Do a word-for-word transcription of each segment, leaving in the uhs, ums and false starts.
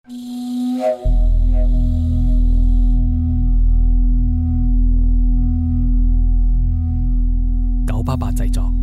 九八八製作。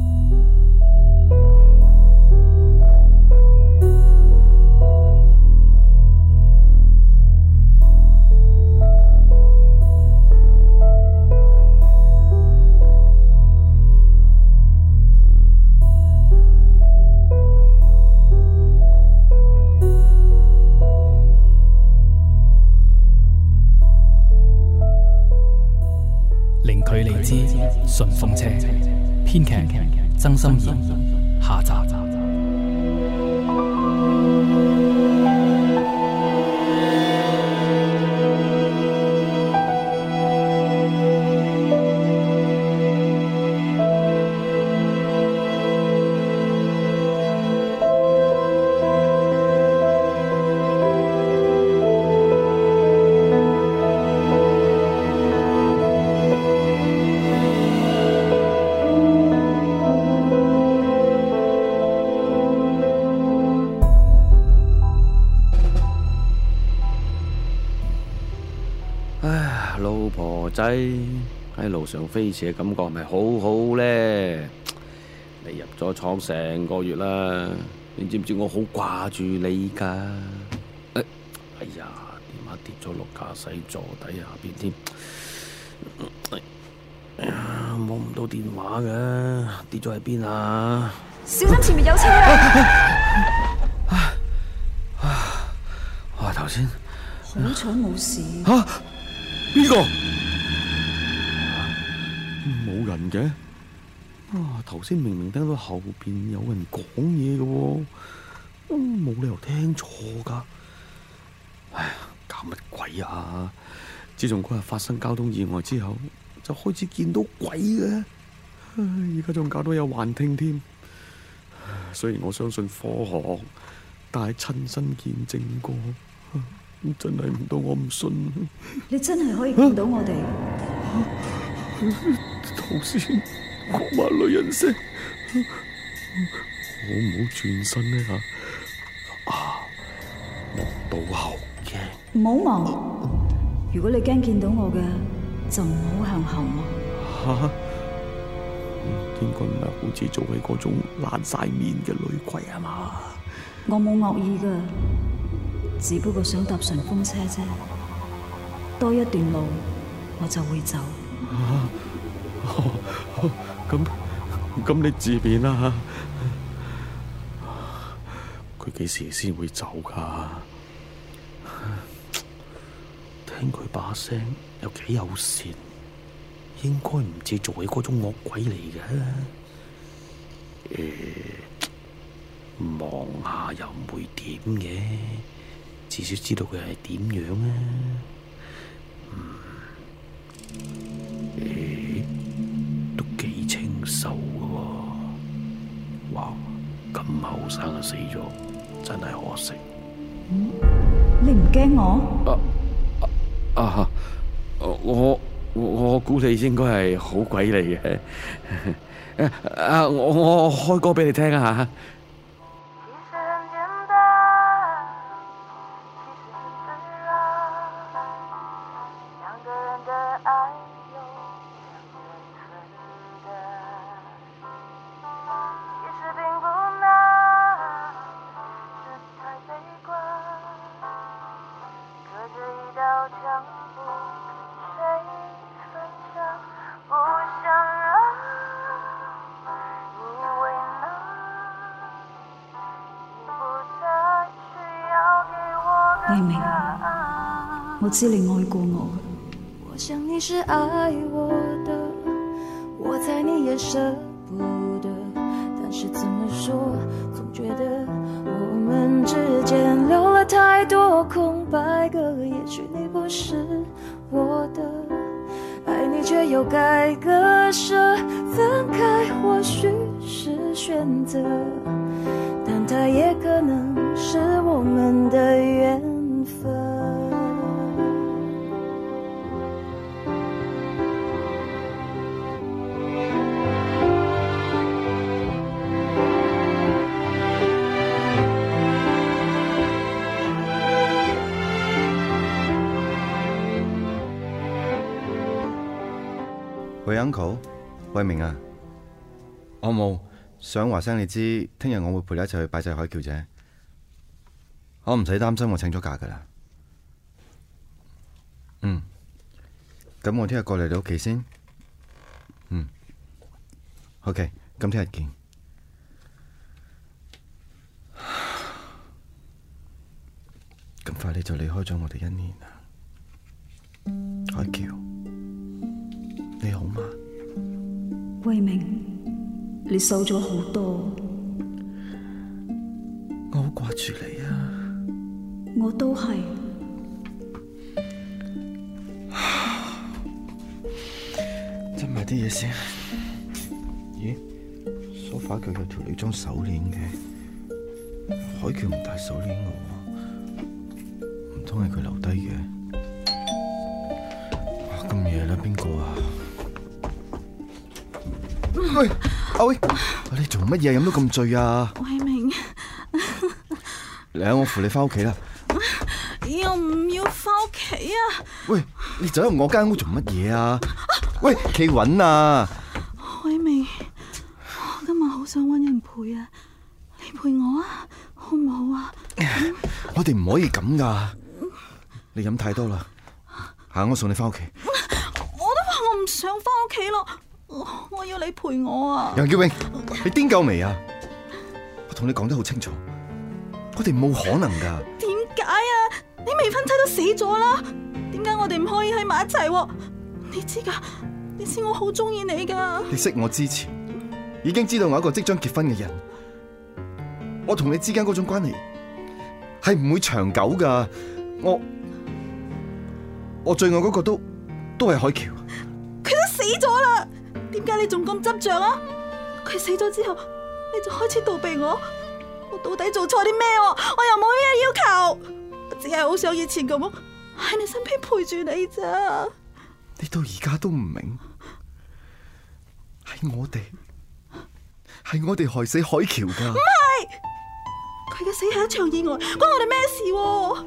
零距離之順風車，編劇曾心妍，下集。 唉，老婆仔喺路上飛馳嘅感覺係咪好好呢？你入咗廠成個月啦，你知唔知我好掛住你噶？哎呀，電話跌咗落駕駛座底下邊添，哎呀，摸唔到電話嘅，跌咗喺邊啊？ 小心前面有車啊！ 哇，頭先好彩冇事。 吓？邊個？冇人嘅。啊，頭先明明聽到後邊有人講嘢嘅，冇理由聽錯噶。唉，搞乜鬼啊！自從嗰日發生交通意外之後，就開始見到鬼嘅。而家仲搞到有幻聽添。雖然我相信科學，但係親身見證過。真係唔到我唔信。 你真係可以見到我哋？ 頭先嗰把女人聲，我唔好轉身呢吓。啊，望到後鏡。 唔好望。如果你驚見到我嘅，就唔好向後望。 吓、啊，應該唔係好似做起嗰種爛晒面嘅女鬼啊嘛？ 我冇惡意噶。只不過想搭順風車啫，多一段路我就會走。 咁咁、啊、你自便啦。佢幾時先會走噶？聽佢把聲又幾友善，應該唔似做起嗰種惡鬼嚟嘅。誒，望下又唔會點嘅。至少知道佢係點樣啊！嗯，誒，都幾清秀噶喎！哇，咁後生就死咗，真係可惜。 嗯，你唔驚我？ 啊啊！我我估你應該係好鬼嚟嘅。啊，我我開歌俾你聽啊！ 黎明，我知你愛過我。 我想你是愛我的，我猜你也捨不得，但是怎麼說，總覺得我們之間留了太多空白格，也許你不是我的，愛你卻又該割捨，分開或許是選擇，但它也可能是我們的緣分。 喂 uncle， 喂明啊，我冇想話聲你知，聽日我會陪你一齊去拜祭海橋啫。我唔使擔心，我請咗假噶啦。嗯，咁我聽日過嚟你屋企先。嗯 ，OK， 咁聽日見。咁快你就離開咗我哋一年啦，海橋，你好嗎？ 慧明，你瘦咗好多。 我好掛住你啊！ 我都係。 執埋啲嘢先。咦？梳化腳有條女裝手鏈嘅，海橋唔戴手鏈嘅喎，唔通係佢留低嘅？哇！咁夜啦，邊個啊？喂，阿威，你做乜嘢飲到咁醉啊？ 慧明， 嚟啊！我扶你翻屋企啦。 我唔要翻屋企啊！ 喂，你走入我間屋做乜嘢啊？喂，企穩啊！ 慧明，我今日好想搵人陪啊，你陪我啊，好唔好啊？嗯、 我哋唔可以咁噶，你飲太多啦。行，我送你翻屋企。 我都話我唔想翻屋企咯，我我要你陪我啊！ 楊嬌穎，你癲夠未啊？我同你講得好清楚，我哋冇可能噶。 點解啊？你未婚妻都死咗啦，點解我哋唔可以喺埋一齊？你知噶？你知我好中意你噶。 你識我之前，已經知道我一個即將結婚嘅人，我同你之間嗰種關係係唔會長久噶。我我最愛嗰個都都係海橋。 佢都死咗啦，點解你仲咁執着啊？佢死咗之後，你就開始逃避我，我到底做錯啲咩？我又冇咩要求，我只係好想以前咁喺你身邊陪住你咋。 你到而家都唔明，係我哋，係我哋害死海橋噶。唔係，佢嘅死係一場意外，關我哋咩事？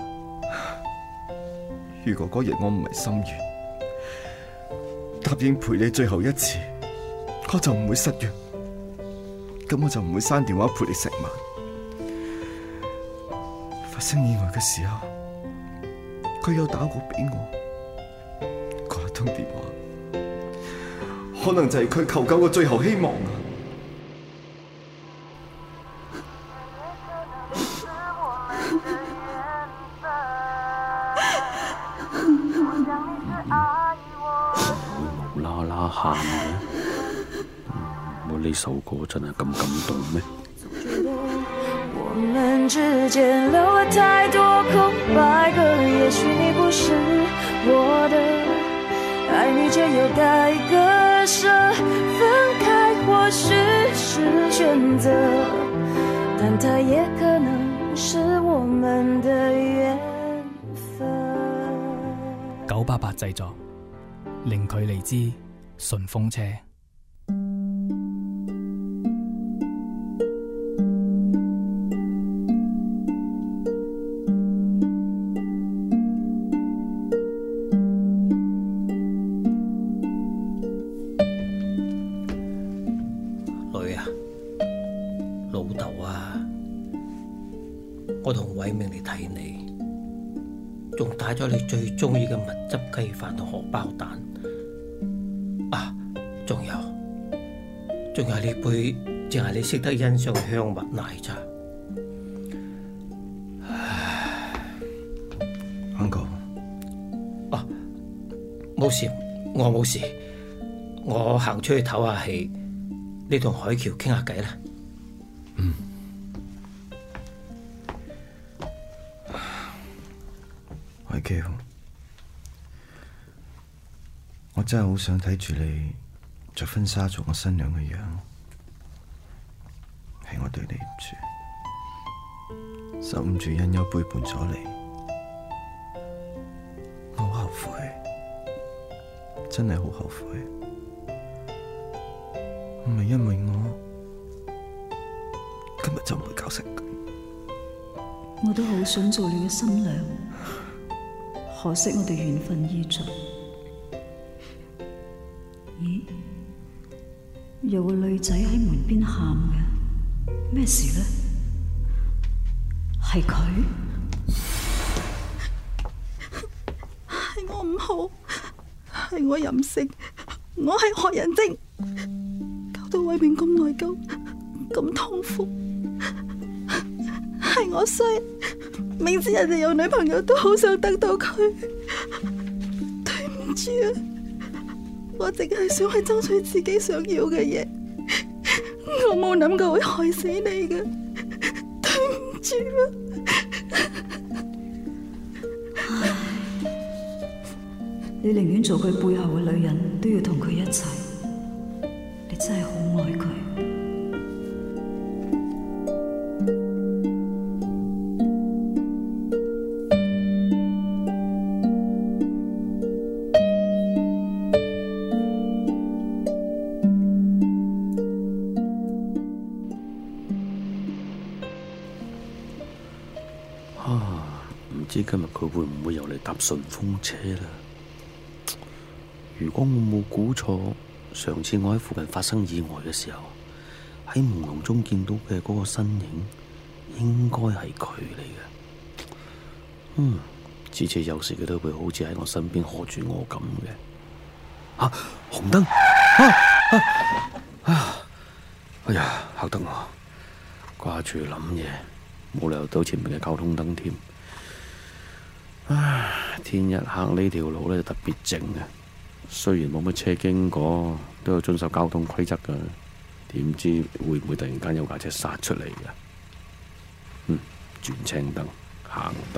如果嗰日我唔係心軟，答應陪你最後一次，我就唔會失約，咁我就唔會刪電話陪你成晚。發生意外嘅時候，佢有打過俾我。嗰一通電話，可能就係佢求救嘅最後希望啊！ 無啦啦喊嘅，我呢首歌真係咁感動咩？ 我們之間留了太多空白格，也許你不是我的。愛你就有該割捨，分開或許是選擇，但它也可能是我們的緣分。 九八八製作，零距離之順風車。 我同偉明嚟睇你，仲帶咗你最中意嘅蜜汁雞飯同荷包蛋啊！仲有，仲有呢杯淨係你識得欣賞嘅香蜜奶茶。 Uncle， 啊，冇事，我冇事，我行出去唞下氣，你同海橋傾下偈啦。 嗯。海橋，我真係好想睇住你着婚紗做我新娘嘅樣，係我對你唔住，受唔住恩憂背叛咗你，我好後悔，真係好後悔，唔係因為我今日就唔會搞成咁。 我都好想做你嘅新娘，可惜我哋緣分已盡。 咦？有個女仔喺門邊喊嘅，咩事呢？係佢？ 係我唔好，係我任性，我係學人精，搞到偉明咁內疚，咁痛苦，係我衰，明知人哋有女朋友都好想得到佢，對唔住啊！我淨係想去爭取自己想要嘅嘢，我冇諗過會害死你嘅，對唔住啊！ 你寧願做佢背後嘅女人，都要同佢一齊。你真係好愛佢。 啊，唔知今日佢會唔會又嚟搭順風車啦？如果我冇估錯，上次我喺附近發生意外嘅時候，喺朦朧中見到嘅嗰個身影，應該係佢嚟嘅。嗯，次次有時佢都會好似喺我身邊呵住我咁嘅。啊，紅燈！啊啊啊！哎呀，嚇得我掛住諗嘢，冇理由到前面嘅交通燈添。唉，天一黑呢條路咧就特別靜嘅。雖然冇乜車經過，都有遵守交通規則噶。點知會唔會突然間有架車殺出嚟嘅？嗯，轉青燈行得。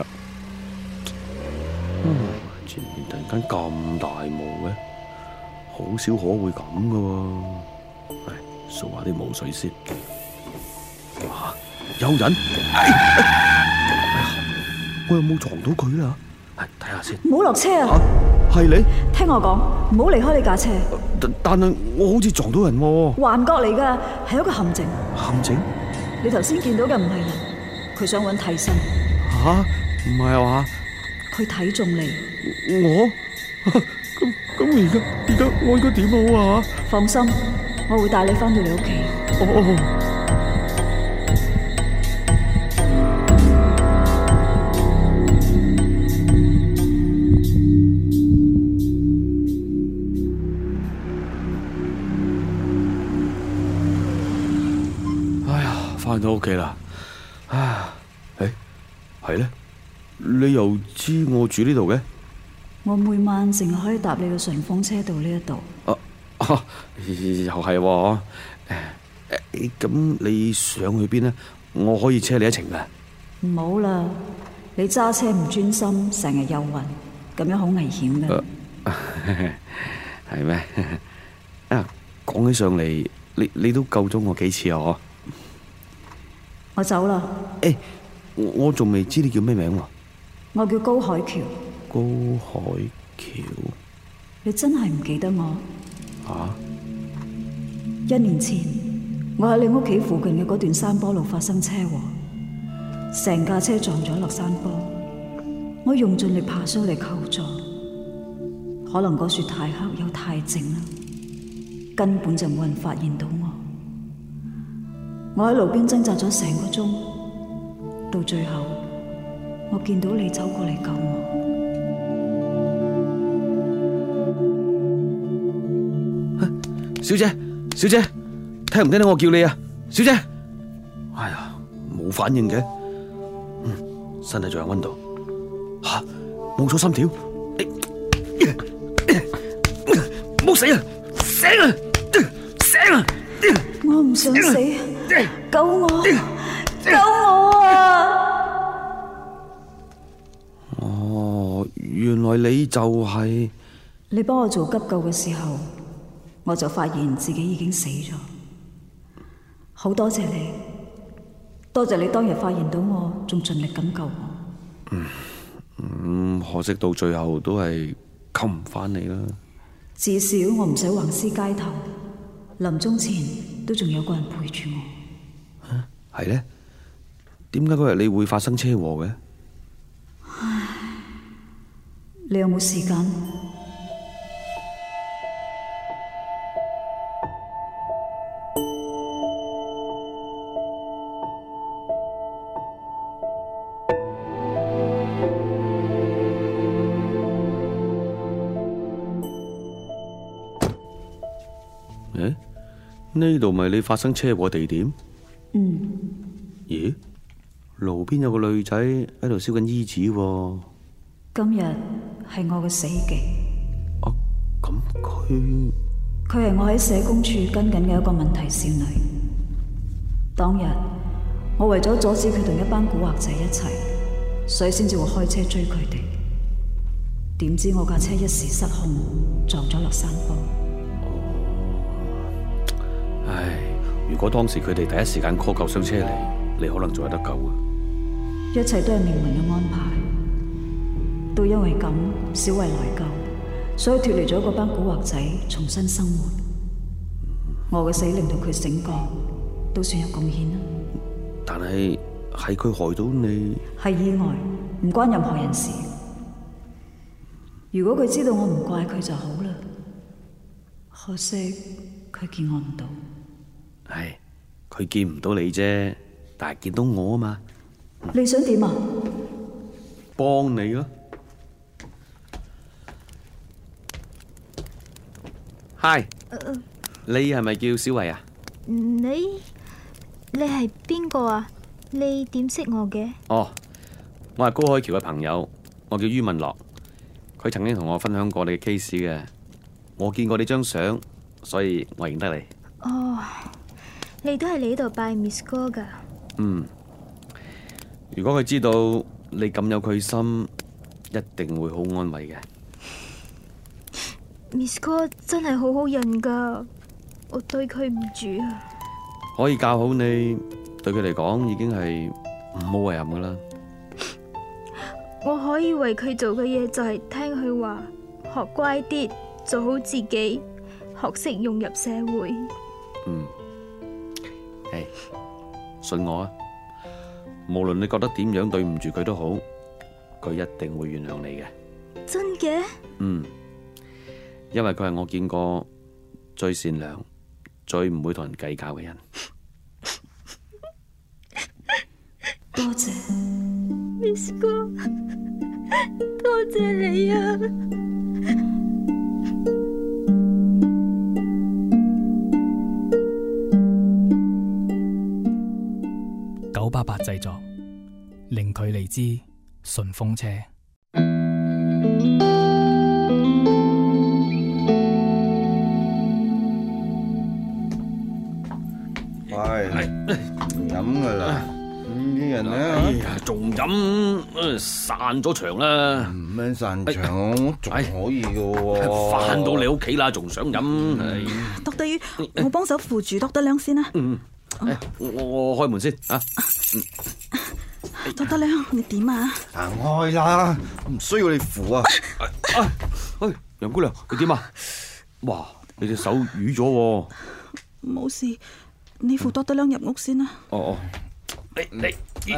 嗯，前面突然間咁大霧嘅，好少可會咁噶喎。唉，掃下啲霧水先。哇，有人！哎哎、我有冇撞到佢啦？睇下先。 唔好落車啊！ 係你？ 聽我講，唔好離開呢架車。 但但係我好似撞到人喎。 幻覺嚟噶，係一個陷阱。 陷阱？ 你頭先見到嘅唔係人，佢想揾替身。 吓？唔係啊嘛？ 佢睇中你。 我？咁咁而家而家我應該點好啊？ 放心，我會帶你翻到你屋企。 哦。翻到屋企啦，啊，誒，係咧，你又知我住呢度嘅？ 我每晚淨係可以搭你嘅順風車到呢一度。 啊，啊又係喎，誒，咁你想去邊呢？我可以車你一程噶。 唔好啦，你揸車唔專心，成日遊魂，咁樣好危險嘅。 係咩？啊，講起上嚟，你你都救咗我幾次啊？ 我走啦。 誒、欸，我我仲未知你叫咩名喎？ 我叫高海橋。 高海橋？ 你真係唔記得我？ 啊？ 一年前，我喺你屋企附近嘅嗰段山坡路發生車禍，成架車撞咗落山坡，我用盡力爬上嚟求助，可能嗰雪太黑又太靜啦，根本就冇人發現到我。我喺路邊掙扎咗成個鐘，到最後我見到你走過嚟救我。 小姐，小姐，聽唔聽到我叫你啊？小姐，哎呀，冇反應嘅，嗯，身體仲有溫度，吓，冇咗心跳，唔好死啊！醒啊！醒啊！ 我唔想死，救我！救我啊！ 哦，原來你就係…… 你幫我做急救嘅時候，我就發現自己已經死咗。好多謝你，多謝你當日發現到我，仲盡力咁救我。 嗯，嗯，可惜到最後都係救唔返你啦。 至少我唔使橫屍街頭，臨終前都仲有個人陪住我。 啊，係咧？點解嗰日你會發生車禍嘅？ 唉，你有冇時間？ 誒，呢度咪你發生車禍地點？ 嗯， 咦，路邊有個女仔喺度燒緊衣紙喎。 今日係我嘅死忌。 啊，咁佢佢係我喺社工處跟緊嘅一個問題少女。當日我為咗阻止佢同一班古惑仔一齊，所以先至會開車追佢哋。點知我架車一時失控，撞咗落山坡。 唉，如果當時佢哋第一時間 call 救傷車嚟，你可能仲有得救啊！ 一切都係命運嘅安排。都因為咁，小慧內疚，所以脫離咗嗰班古惑仔，重新生活。我嘅死令到佢醒覺，都算有貢獻啦。 但係係佢害到你， 係意外，唔關任何人事。如果佢知道我唔怪佢就好啦，可惜佢見我唔到。 唉，佢見唔到你啫，但係見到我啊嘛。 你想點啊？ 幫你咯。Hi，你係咪叫小慧啊？ 你你係邊個啊？你點識我嘅？ 哦，我係高海橋嘅朋友，我叫于文樂。佢曾經同我分享過你嘅 case 嘅，我見過你張相，所以我認得你。 哦，你都係嚟呢度拜 Miss 哥噶？ 嗯，如果佢知道你咁有佢心，一定會好安慰嘅。 Miss 哥真係好好人噶，我對佢唔住啊。 可以教好你，對佢嚟講已經係唔好遺憾噶啦。 我可以為佢做嘅嘢就係聽佢話，學乖啲，做好自己，學識融入社會。 嗯，誒，信我啊，無論你覺得點樣對唔住佢都好，佢一定會原諒你嘅。 真嘅？ 嗯，因為佢係我見過最善良、最唔會同人計較嘅人。 多謝 Miss 哥，多謝你啊！ 九八八製作，零距離之順風車。 喂，飲噶啦，啲人哎咧， 呀，仲飲，散咗場啦。 唔咩散場，我仲可以噶喎。 翻到你屋企啦，仲想飲？ doctor Yu，我幫手扶住 doctor 亮先啦。 嗯，我我開門先啊。 doctor亮，你點啊？ 行開啦，唔需要你扶啊。 喂，楊姑娘，你點啊？哇，你隻手瘀咗喎。 冇事，你扶 doctor亮入屋先啦。 哦哦，你你，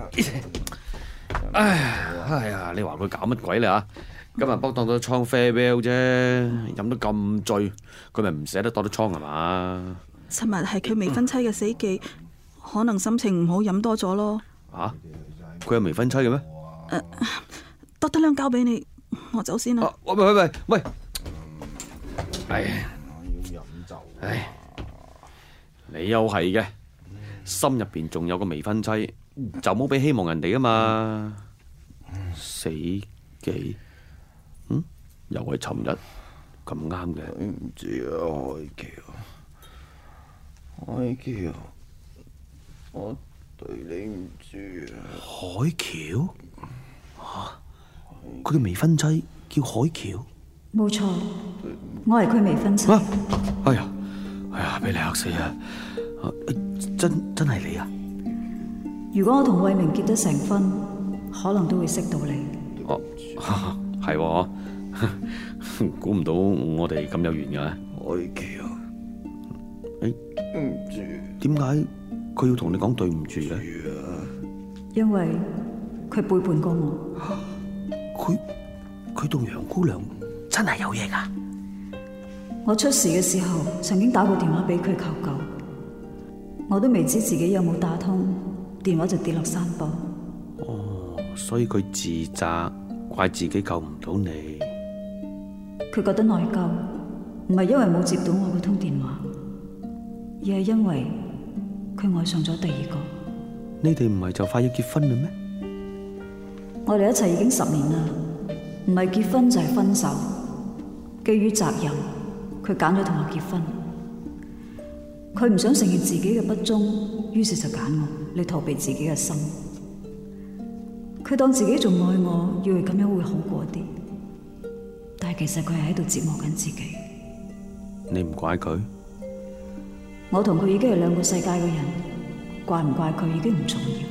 哎呀，你話佢搞乜鬼咧吓？今日幫當到倉 farewell 啫，飲得咁醉，佢咪唔捨得當到倉係嘛？ 尋日係佢未婚妻嘅死忌，可能心情唔好，飲多咗咯。 吓？佢有未婚妻嘅咩 ？doctor亮交俾你，我走先啦。 喂喂喂喂，哎呀， 我要飲酒。 唉，你又係嘅，心入邊仲有個未婚妻，就冇俾希望人哋啊嘛。死忌，嗯，又係尋日咁啱嘅。 對唔住啊，海橋，海橋，我對你唔住啊。 海橋？吓，佢嘅未婚妻叫海橋？ 冇錯，我係佢未婚妻。 啊！哎呀，哎呀，俾你嚇死啊！真真係你啊！ 如果我同慧明結得成婚，可能都會識到你。 哦，係喎，估唔到我哋咁有緣噶。 海橋， 誒， 唔住， 點解佢要同你講對唔住咧？ 因為佢背叛過我。 佢佢同楊姑娘真係有嘢噶？ 我出事嘅時候，曾經打過電話俾佢求救，我都未知自己有冇打通，電話就跌落山坡。 哦，所以佢自責，怪自己救唔到你。 佢覺得內疚，唔係因為冇接到我嗰通電話， 而係因為佢愛上咗第二個。 你哋唔係就快要結婚啦咩？ 我哋一齊已經十年啦，唔係結婚就係分手。基於責任，佢揀咗同我結婚。佢唔想承認自己嘅不忠，於是就揀我嚟逃避自己嘅心。佢當自己仲愛我，以為咁樣會好過啲，但係其實佢係喺度折磨緊自己。 你唔怪佢？ 我同佢已經係兩個世界嘅人，怪唔怪佢已經唔重要。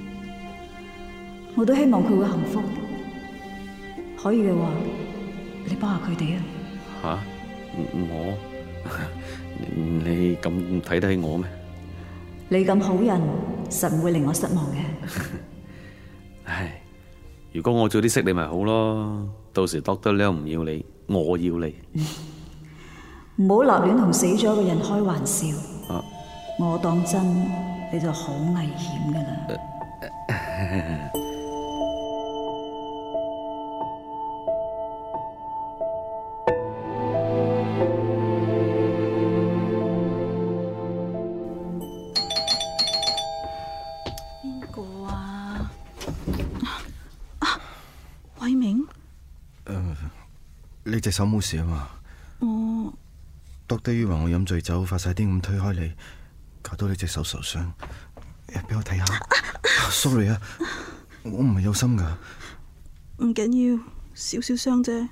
我都希望佢會幸福，可以嘅話，你幫下佢哋啊！ 吓？我？你咁睇得起我咩？ 你咁好人，實唔會令我失望嘅。 唉，如果我早啲識你咪好咯，到時 doctor Leon 唔要你，我要你。 唔好立亂同死咗嘅人開玩笑。 啊、 我當真你就好危險噶啦。 邊個啊？啊，偉明。 誒，你隻手冇事啊嘛？ 我 doctor以為我飲醉酒發晒癲咁推開你，搞到你隻手受傷。誒，俾我睇下。Sorry 啊，我唔係有心噶。 唔緊要，少少傷啫。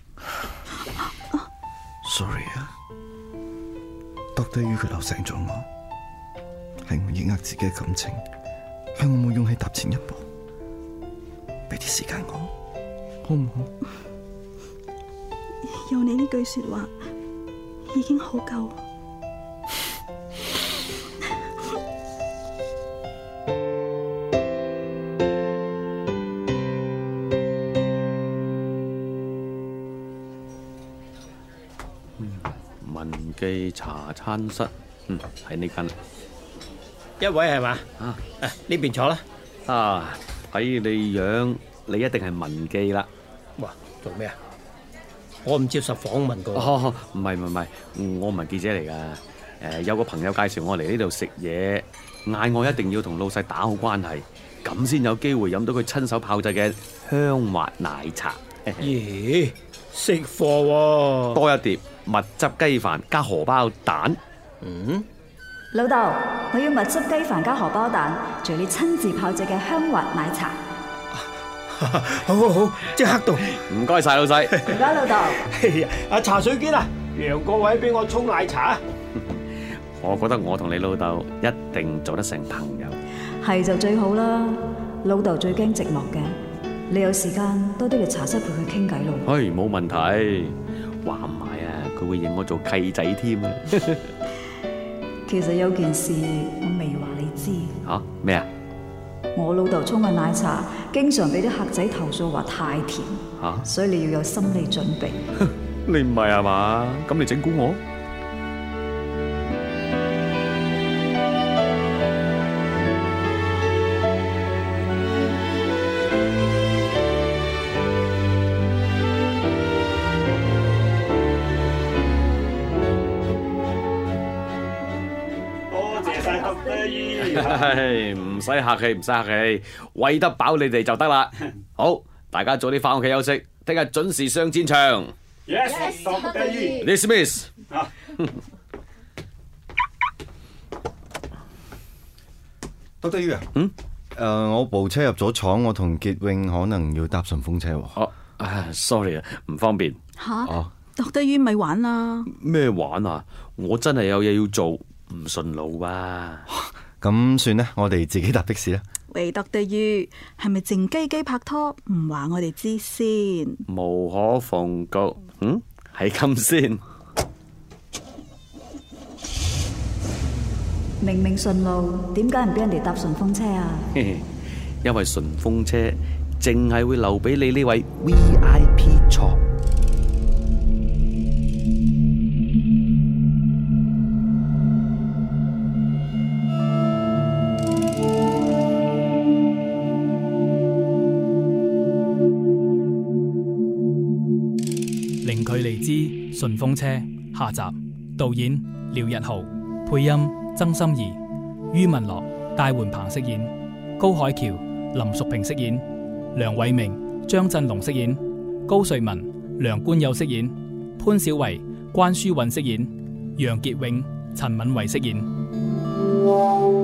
Sorry 啊，doctor於佢鬧醒咗我，係我抑壓自己嘅感情，係我冇勇氣踏前一步。俾啲時間我，好唔好？ 有你呢句說話已經好夠。 文記茶餐室，嗯，喺呢間。 一位係嘛？ 啊， 誒呢邊坐啦。 啊，睇你樣，你一定係文記啦。 哇，做咩啊？我唔接受訪問噶。 哦，唔係唔係，我唔係記者嚟噶。誒，有個朋友介紹我嚟呢度食嘢，嗌我一定要同老細打好關係，咁先有機會飲到佢親手炮製嘅香滑奶茶。 咦，識貨喎！ 多一碟蜜汁雞飯加荷包蛋。 嗯， 老豆，我要蜜汁雞飯加荷包蛋，仲有你親自炮製嘅香滑奶茶。 好好好，即刻到。 唔該晒老細。 唔該老豆。 係啊，阿茶水堅啊，讓個位俾我沖奶茶。 我覺得我同你老豆一定做得成朋友。 係就最好啦，老豆最驚寂寞嘅。你有時間多啲嚟茶室陪佢傾偈咯。 唉，冇問題。話唔埋啊，佢會認我做契仔添啊。 其實有件事我未話你知。 吓？咩啊？ 我老豆沖嘅奶茶經常俾啲客仔投訴話太甜， 吓？ 所以你要有心理準備。 你唔係啊嘛？咁你整蠱我？係唔使客氣，唔使客氣，餵得飽你哋就得啦。好，大家早啲翻屋企休息，聽日準時上戰場。Yes，Dismiss。 doctor Yu啊， 嗯， 誒，我部車入咗廠，我同傑永可能要搭順風車。 哦，啊，sorry 啊，唔方便。 吓哦， ，doctor Yu咪玩啦。 咩玩啊？我真係有嘢要做，唔順路啊。 咁算啦，我哋自己搭的士啦。 喂，doctor Yu，係咪靜雞雞拍拖唔話我哋知先？ 無可奉告，嗯，係咁先。 明明順路，點解唔俾人哋搭順風車啊？ 因為順風車淨係會留俾你呢位 V I P 座。 零距離之順風車下集，導演廖日豪，配配音曾心怡，于文樂、戴媛鵬飾演，高海橋、林淑萍飾演，梁偉明、張振龍飾演，高瑞文、梁官友飾演，潘小維、關書韻飾演，楊傑永、陳敏維飾演。